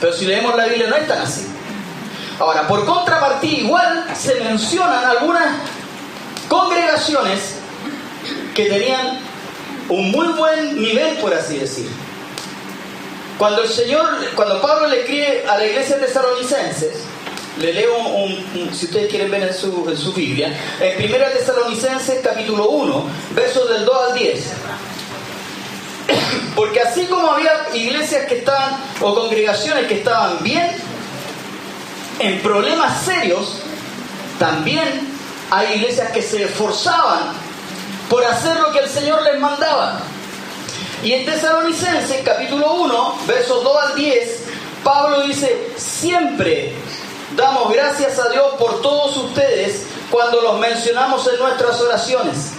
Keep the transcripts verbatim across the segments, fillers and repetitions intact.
Pero si leemos la Biblia no es tan así. Ahora, por contrapartida, igual se mencionan algunas congregaciones que tenían un muy buen nivel, por así decir. Cuando el Señor, cuando Pablo le escribe a la iglesia de Tesalonicenses, le leo un, un, si ustedes quieren ver en su, en su Biblia, en Primera Tesalonicenses capítulo uno, versos del dos al diez. Porque así como había iglesias que estaban, o congregaciones que estaban bien, en problemas serios, también hay iglesias que se esforzaban por hacer lo que el Señor les mandaba. Y en Tesalonicenses capítulo uno, versos dos al diez, Pablo dice: siempre damos gracias a Dios por todos ustedes cuando los mencionamos en nuestras oraciones.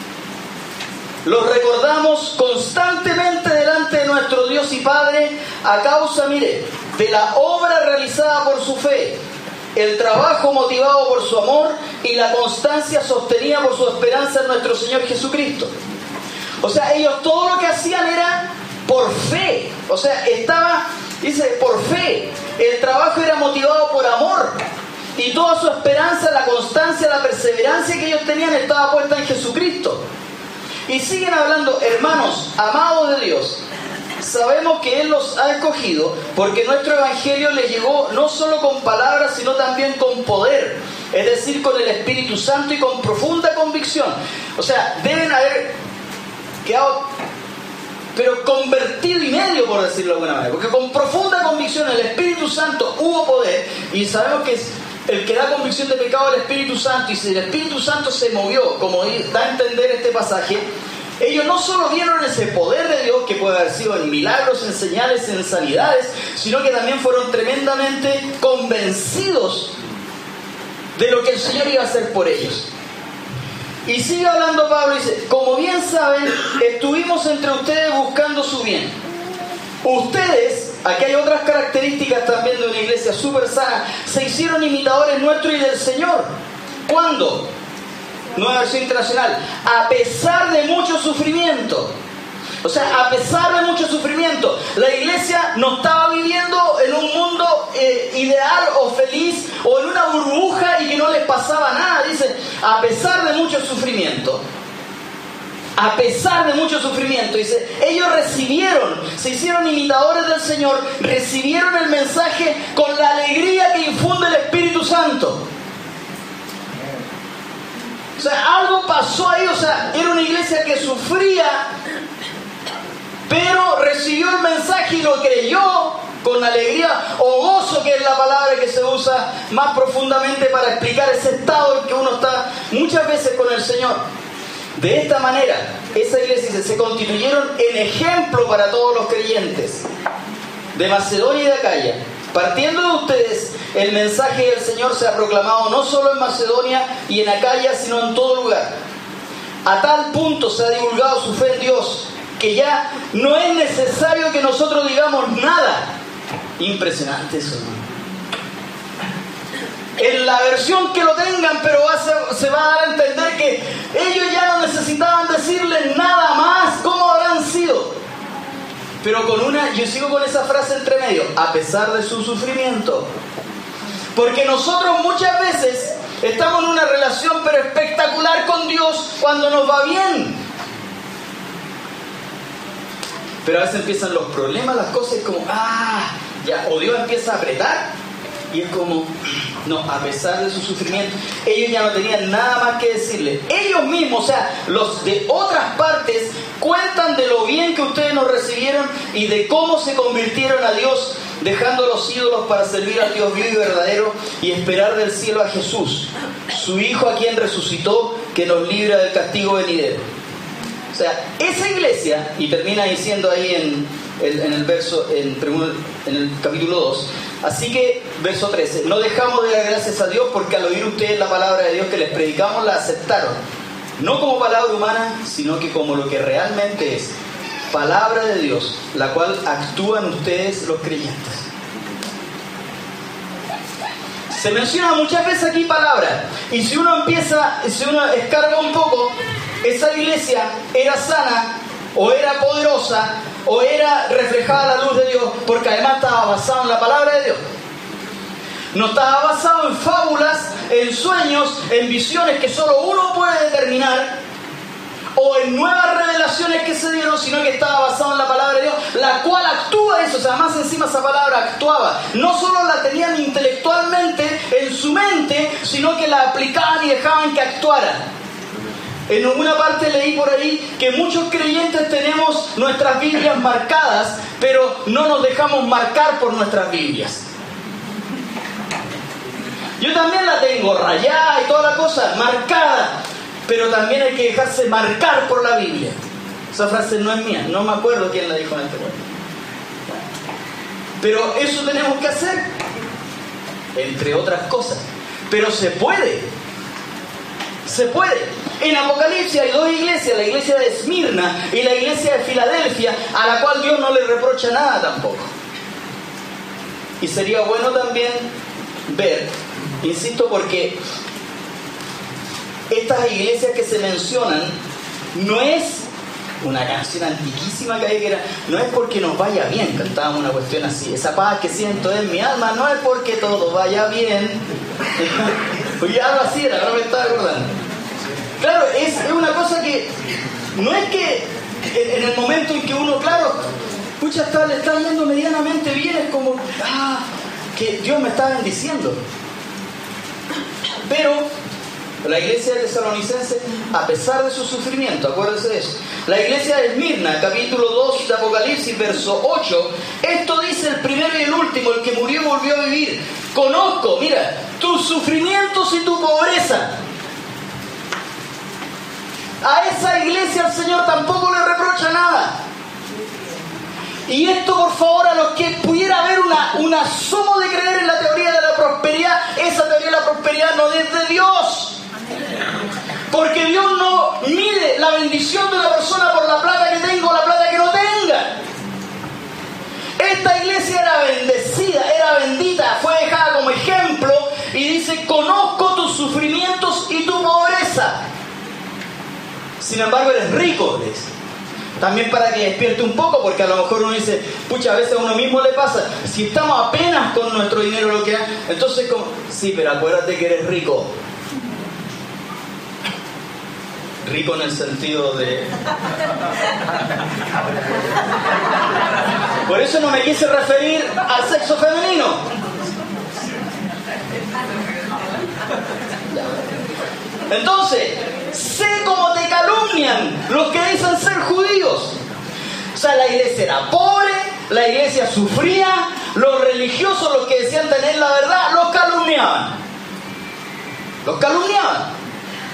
Los recordamos constantemente delante de nuestro Dios y Padre a causa, mire, de la obra realizada por su fe, el trabajo motivado por su amor y la constancia sostenida por su esperanza en nuestro Señor Jesucristo. O sea, ellos todo lo que hacían era por fe. O sea, estaba, dice, por fe. El trabajo era motivado por amor. Y toda su esperanza, la constancia, la perseverancia que ellos tenían estaba puesta en Jesucristo. Y siguen hablando: hermanos, amados de Dios, sabemos que Él los ha escogido porque nuestro evangelio les llegó no solo con palabras, sino también con poder, es decir, con el Espíritu Santo y con profunda convicción. O sea, deben haber quedado, pero convertido y medio, por decirlo de alguna manera, porque con profunda convicción el Espíritu Santo hubo poder, y sabemos que es el que da convicción de pecado, el Espíritu Santo. Y si el Espíritu Santo se movió, como da a entender este pasaje, ellos no solo vieron ese poder de Dios, que puede haber sido en milagros, en señales, en sanidades, sino que también fueron tremendamente convencidos de lo que el Señor iba a hacer por ellos. Y sigue hablando Pablo y dice: como bien saben, estuvimos entre ustedes buscando su bien. Ustedes, aquí hay otras características también de una iglesia súper sana, se hicieron imitadores nuestros y del Señor. ¿Cuándo? Nueva Versión Internacional: a pesar de mucho sufrimiento. O sea, a pesar de mucho sufrimiento, la iglesia no estaba viviendo en un mundo eh, ideal o feliz o en una burbuja y que no les pasaba nada. Dice, a pesar de mucho sufrimiento. A pesar de mucho sufrimiento, dice, ellos recibieron, se hicieron imitadores del Señor, recibieron el mensaje con la alegría que infunde el Espíritu Santo. O sea, algo pasó ahí. O sea, era una iglesia que sufría, pero recibió el mensaje y lo creyó con alegría o gozo, que es la palabra que se usa más profundamente para explicar ese estado en que uno está muchas veces con el Señor. De esta manera, esa iglesia se constituyeron en ejemplo para todos los creyentes de Macedonia y de Acaya. Partiendo de ustedes, el mensaje del Señor se ha proclamado no solo en Macedonia y en Acaya, sino en todo lugar. A tal punto se ha divulgado su fe en Dios, que ya no es necesario que nosotros digamos nada. Impresionante eso, ¿no? En la versión que lo tengan, pero va a ser, se va a dar a entender que ellos ya no necesitaban decirles nada más. ¿Cómo habrán sido? Pero con una, yo sigo con esa frase entre medio: a pesar de su sufrimiento. Porque nosotros muchas veces estamos en una relación pero espectacular con Dios cuando nos va bien. Pero a veces empiezan los problemas, las cosas, es como, ah, ya, o Dios empieza a apretar. Y es como, no, a pesar de su sufrimiento, ellos ya no tenían nada más que decirle. Ellos mismos, o sea, los de otras partes, cuentan de lo bien que ustedes nos recibieron y de cómo se convirtieron a Dios, dejando los ídolos para servir al Dios vivo y verdadero y esperar del cielo a Jesús, su Hijo, a quien resucitó, que nos libra del castigo venidero. O sea, esa iglesia, y termina diciendo ahí en, en, en el verso, en, en el capítulo dos, así que, verso trece, no dejamos de dar gracias a Dios porque al oír ustedes la palabra de Dios que les predicamos, la aceptaron, no como palabra humana, sino que como lo que realmente es, palabra de Dios, la cual actúan ustedes los creyentes. Se menciona muchas veces aquí palabra, y si uno empieza, si uno escarga un poco, esa iglesia era sana o era poderosa, o era reflejada la luz de Dios, porque además estaba basado en la palabra de Dios. No estaba basado en fábulas, en sueños, en visiones que solo uno puede determinar, o en nuevas revelaciones que se dieron, sino que estaba basado en la palabra de Dios, la cual actúa eso. O sea, más encima esa palabra actuaba. No solo la tenían intelectualmente en su mente, sino que la aplicaban y dejaban que actuara. En alguna parte leí por ahí que muchos creyentes tenemos nuestras Biblias marcadas, pero no nos dejamos marcar por nuestras Biblias. Yo también la tengo rayada y toda la cosa, marcada, pero también hay que dejarse marcar por la Biblia. Esa frase no es mía, no me acuerdo quién la dijo en este momento. Pero eso tenemos que hacer, entre otras cosas. Pero se puede, se puede. En Apocalipsis hay dos iglesias, la iglesia de Esmirna y la iglesia de Filadelfia, a la cual Dios no le reprocha nada tampoco. Y sería bueno también ver, insisto, porque estas iglesias que se mencionan no es una canción antiquísima que hay que era, no es porque nos vaya bien, cantábamos una cuestión así, esa paz que siento en mi alma, no es porque todo vaya bien. Oye, algo así era, ahora me estaba acordando. Claro, es, es una cosa que no es que en, en el momento en que uno, claro, pucha, está, le está yendo medianamente bien, es como, ah, que Dios me está bendiciendo. Pero la iglesia de Tesalonicense, a pesar de su sufrimiento, acuérdense de eso. La iglesia de Esmirna, capítulo dos de Apocalipsis, verso ocho, esto dice el primero y el último, el que murió volvió a vivir. Conozco, mira, tus sufrimientos y tu pobreza. A esa iglesia el Señor tampoco le reprocha nada. Y esto, por favor, a los que pudiera haber una, un asomo de creer en la teoría de la prosperidad, esa teoría de la prosperidad no es de Dios. Porque Dios no mide la bendición de una persona por la plata que tenga o la plata que no tenga. Esta iglesia era bendecida, era bendita, fue dejada como ejemplo y dice, conozco tus sufrimientos y tu pobreza. Sin embargo, eres rico, dice. También para que despierte un poco, porque a lo mejor uno dice, pucha, a veces a uno mismo le pasa, si estamos apenas con nuestro dinero lo que hay, entonces como, sí, pero acuérdate que eres rico. Rico en el sentido de... Por eso no me quise referir al sexo femenino. Entonces, sé cómo te calumnian los que dicen ser judíos. O sea, la iglesia era pobre, la iglesia sufría, los religiosos, los que decían tener la verdad, los calumniaban. Los calumniaban.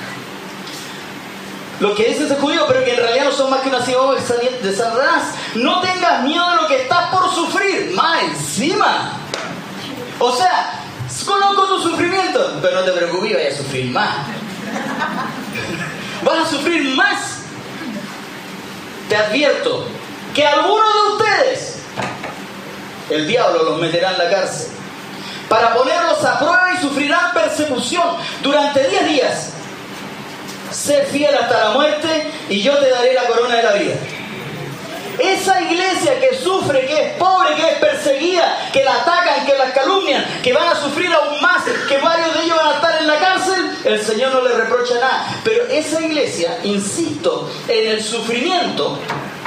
Los que dicen ser judíos, pero que en realidad no son más que una sinagoga de Satanás. No tengas miedo de lo que estás por sufrir, más encima. O sea, conozco tu sufrimiento, pero no te preocupes, vayas a sufrir más. Vas a sufrir más. Te advierto que algunos de ustedes, el diablo los meterá en la cárcel para ponerlos a prueba y sufrirán persecución durante diez días. Sé fiel hasta la muerte y yo te daré la corona de la vida. Esa iglesia que sufre, que es pobre, que es perseguida, que la atacan, que la calumnian, que van a sufrir aún más, que varios de ellos van a estar en la cárcel, el Señor no le reprocha nada. Pero esa iglesia, insisto, en el sufrimiento,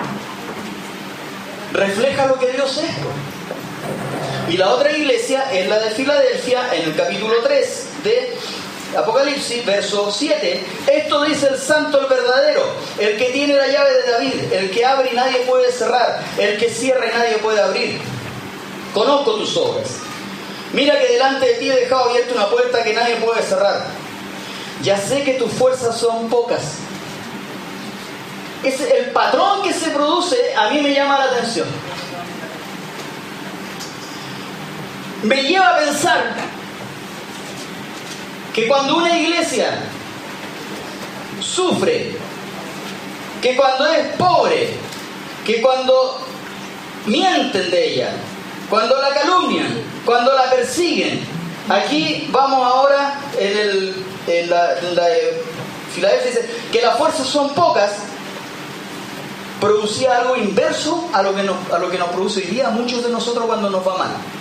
refleja lo que Dios es. Y la otra iglesia es la de Filadelfia, en el capítulo tres de Apocalipsis, verso siete. Esto dice el santo, el verdadero, el que tiene la llave de David, el que abre y nadie puede cerrar, el que cierra y nadie puede abrir. Conozco tus obras. Mira que delante de ti he dejado abierta una puerta que nadie puede cerrar. Ya sé que tus fuerzas son pocas. Es el patrón que se produce, a mí me llama la atención. Me lleva a pensar que cuando una iglesia sufre, que cuando es pobre, que cuando mienten de ella, cuando la calumnian, cuando la persiguen. Aquí vamos ahora en, el, en la, en la Filadelfia dice que las fuerzas son pocas. producía algo inverso a lo que nos, a lo que nos produce hoy día a muchos de nosotros cuando nos va mal.